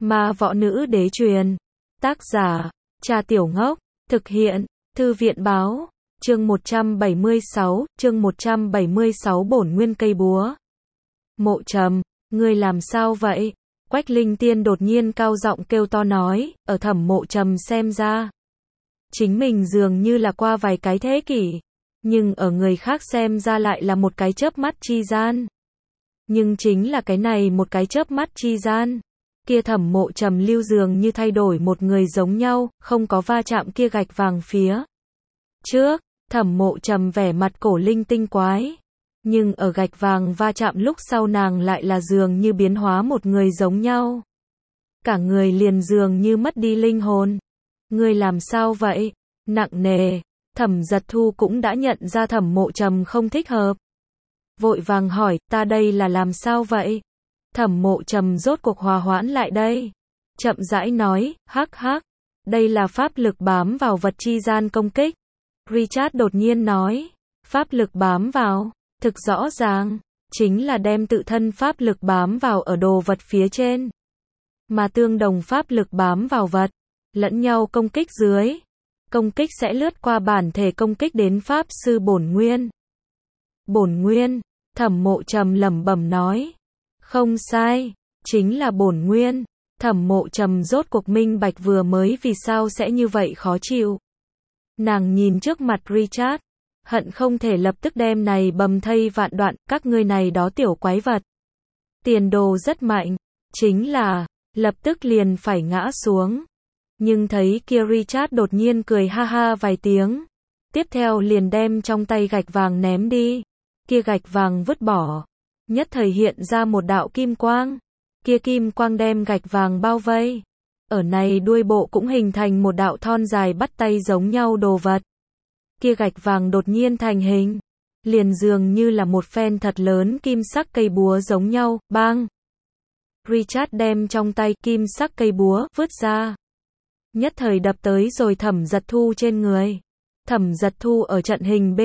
Ma võ nữ đế truyền. Tác giả, Trà Tiểu Ngốc. Thực hiện, Thư viện báo. Chương 176, bổn nguyên cây búa. Mộ Trầm, ngươi làm sao vậy? Quách Linh Tiên đột nhiên cao giọng kêu to nói, ở Thẩm Mộ Trầm xem ra. Chính mình dường như là qua vài cái thế kỷ, nhưng ở người khác xem ra lại là một cái chớp mắt chi gian. Nhưng chính là cái này một cái chớp mắt chi gian, kia Thẩm Mộ Trầm lưu dường như thay đổi một người giống nhau, không có va chạm kia gạch vàng phía trước, Thẩm Mộ Trầm vẻ mặt cổ linh tinh quái. Nhưng ở gạch vàng va chạm lúc sau nàng lại là dường như biến hóa một người giống nhau. Cả người liền dường như mất đi linh hồn. Ngươi làm sao vậy? Nặng nề. Thẩm Giật Thu cũng đã nhận ra Thẩm Mộ Trầm không thích hợp. Vội vàng hỏi, ta đây là làm sao vậy? Thẩm Mộ Trầm rốt cuộc hòa hoãn lại đây. Chậm rãi nói, hắc hắc. Đây là pháp lực bám vào vật chi gian công kích. Richard đột nhiên nói, pháp lực bám vào. Thực rõ ràng, chính là đem tự thân pháp lực bám vào ở đồ vật phía trên. Mà tương đồng pháp lực bám vào vật, lẫn nhau công kích dưới. Công kích sẽ lướt qua bản thể công kích đến pháp sư bổn nguyên. Bổn nguyên, Thẩm Mộ Trầm lẩm bẩm nói. Không sai, chính là bổn nguyên. Thẩm Mộ Trầm rốt cuộc minh bạch vừa mới vì sao sẽ như vậy khó chịu. Nàng nhìn trước mặt Richard, hận không thể lập tức đem này bầm thây vạn đoạn, các ngươi này đó tiểu quái vật. Tiền đồ rất mạnh, chính là, lập tức liền phải ngã xuống. Nhưng thấy kia Richard đột nhiên cười ha ha vài tiếng. Tiếp theo liền đem trong tay gạch vàng ném đi. Kia gạch vàng vứt bỏ. Nhất thời hiện ra một đạo kim quang. Kia kim quang đem gạch vàng bao vây. Ở này đuôi bộ cũng hình thành một đạo thon dài bắt tay giống nhau đồ vật. Kia gạch vàng đột nhiên thành hình, liền dường như là một phen thật lớn kim sắc cây búa giống nhau, bang. Richard đem trong tay kim sắc cây búa vứt ra, nhất thời đập tới rồi Thẩm Giật Thu trên người. Thẩm Giật Thu ở trận hình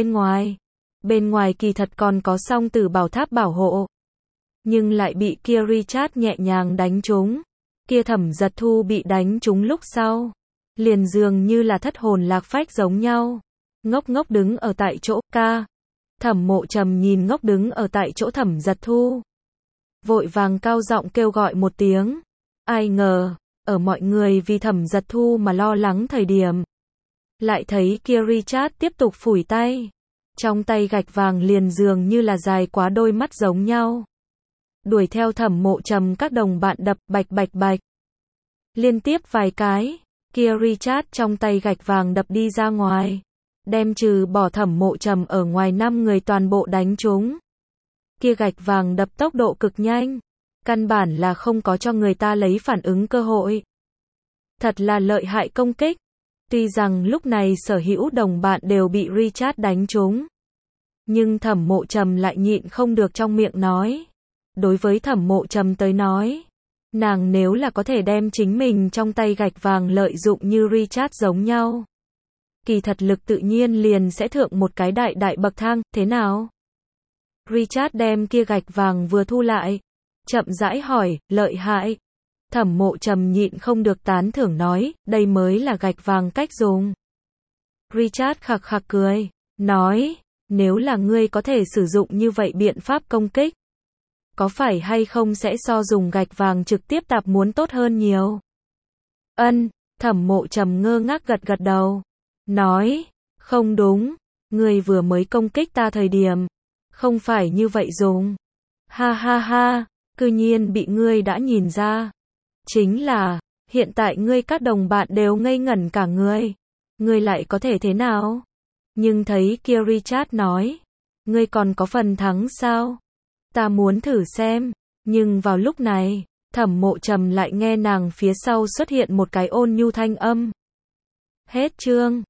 bên ngoài kỳ thật còn có song tử bảo tháp bảo hộ, nhưng lại bị kia Richard nhẹ nhàng đánh trúng. Kia Thẩm Giật Thu bị đánh trúng lúc sau, liền dường như là thất hồn lạc phách giống nhau. Ngốc ngốc đứng ở tại chỗ, ca. Thẩm Mộ Trầm nhìn ngốc đứng ở tại chỗ Thẩm Giật Thu. Vội vàng cao giọng kêu gọi một tiếng. Ai ngờ, ở mọi người vì Thẩm Giật Thu mà lo lắng thời điểm. Lại thấy kia Richard tiếp tục phủi tay. Trong tay gạch vàng liền dường như là dài quá đôi mắt giống nhau. Đuổi theo Thẩm Mộ Trầm các đồng bạn đập bạch bạch bạch. Liên tiếp vài cái, kia Richard trong tay gạch vàng đập đi ra ngoài. Đem trừ bỏ Thẩm Mộ Trầm ở ngoài 5 người toàn bộ đánh trúng. Kia gạch vàng đập tốc độ cực nhanh, căn bản là không có cho người ta lấy phản ứng cơ hội. Thật là lợi hại công kích. Tuy rằng lúc này sở hữu đồng bạn đều bị Richard đánh trúng, nhưng Thẩm Mộ Trầm lại nhịn không được trong miệng nói. Đối với Thẩm Mộ Trầm tới nói, nàng nếu là có thể đem chính mình trong tay gạch vàng lợi dụng như Richard giống nhau, kỳ thật lực tự nhiên liền sẽ thượng một cái đại đại bậc thang, thế nào? Richard đem kia gạch vàng vừa thu lại, chậm rãi hỏi, lợi hại. Thẩm Mộ Trầm nhịn không được tán thưởng nói, đây mới là gạch vàng cách dùng. Richard khặc khặc cười, nói, nếu là ngươi có thể sử dụng như vậy biện pháp công kích, có phải hay không sẽ so dùng gạch vàng trực tiếp tạp muốn tốt hơn nhiều? Ân, Thẩm Mộ Trầm ngơ ngác gật gật đầu. Nói, không đúng, ngươi vừa mới công kích ta thời điểm, không phải như vậy dùng. Ha ha ha, cư nhiên bị ngươi đã nhìn ra. Chính là, hiện tại ngươi các đồng bạn đều ngây ngẩn cả người. Ngươi lại có thể thế nào? Nhưng thấy kia Richard nói, ngươi còn có phần thắng sao? Ta muốn thử xem. Nhưng vào lúc này, Thẩm Mộ Trầm lại nghe nàng phía sau xuất hiện một cái ôn nhu thanh âm. Hết chương.